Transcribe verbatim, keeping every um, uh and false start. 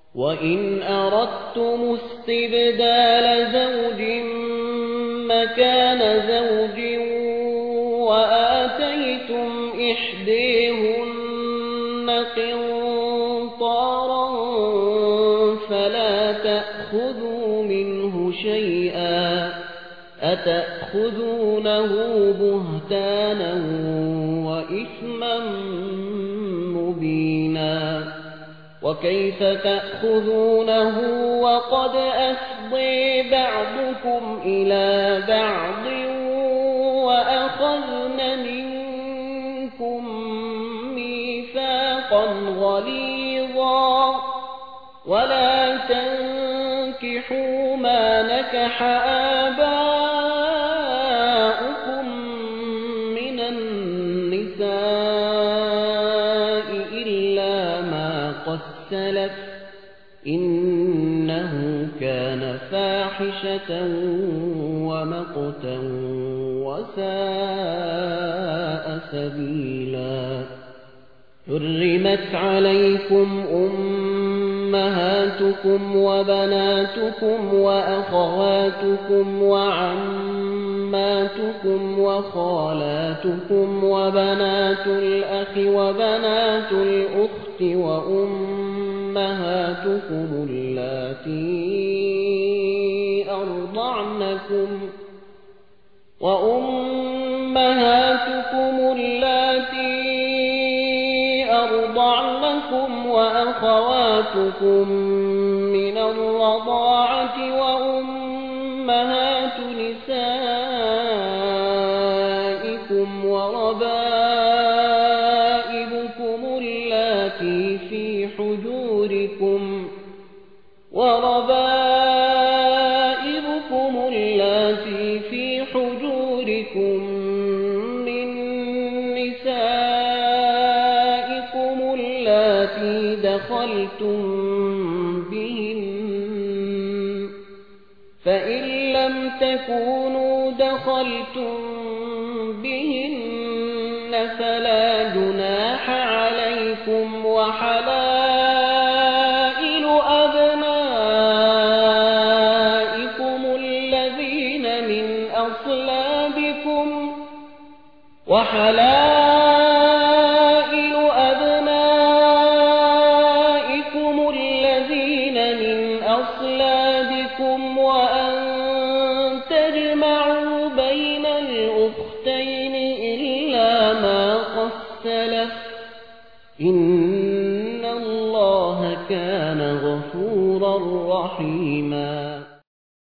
وإن أردتم استبدال زوج مكان زوج وآتيتم إحديهن قنطارا فلا تأخذوا منه شيئا أتأخذونه بهتانا وإثما مبينا وكيف تأخذونه وقد أفضي بعضكم إلى بعض وأخذن منكم ميثاقا غليظا ولا تنكحوا ما نكح آباؤكم من النساء إلا ما قد سلف إنه كان فاحشة ومقتا وساء سبيلا حرمت عليكم أمهاتكم وبناتكم وأخواتكم وعماتكم وخالاتكم وبنات الأخ وبنات الأخت وأمهاتكم اللاتي أرضعنكم وأمهاتكم اللاتي أرضعنكم وأخواتكم من الرضاعة وأمهات نسائكم وربائبكم اللاتي في حجوركم وربائبكم اللاتي في حجوركم من نسائكم اللاتي دخلتم بهن فإن لم تكونوا دخلتم بهن فلا جناح عليكم وحلائل أبنائكم الذين من أصلابكم وحلائل أبنائكم الذين من أصلابكم وأن تجمعوا بين الأختين إلا ما قد سلف إن الله كان غفورا رحيما.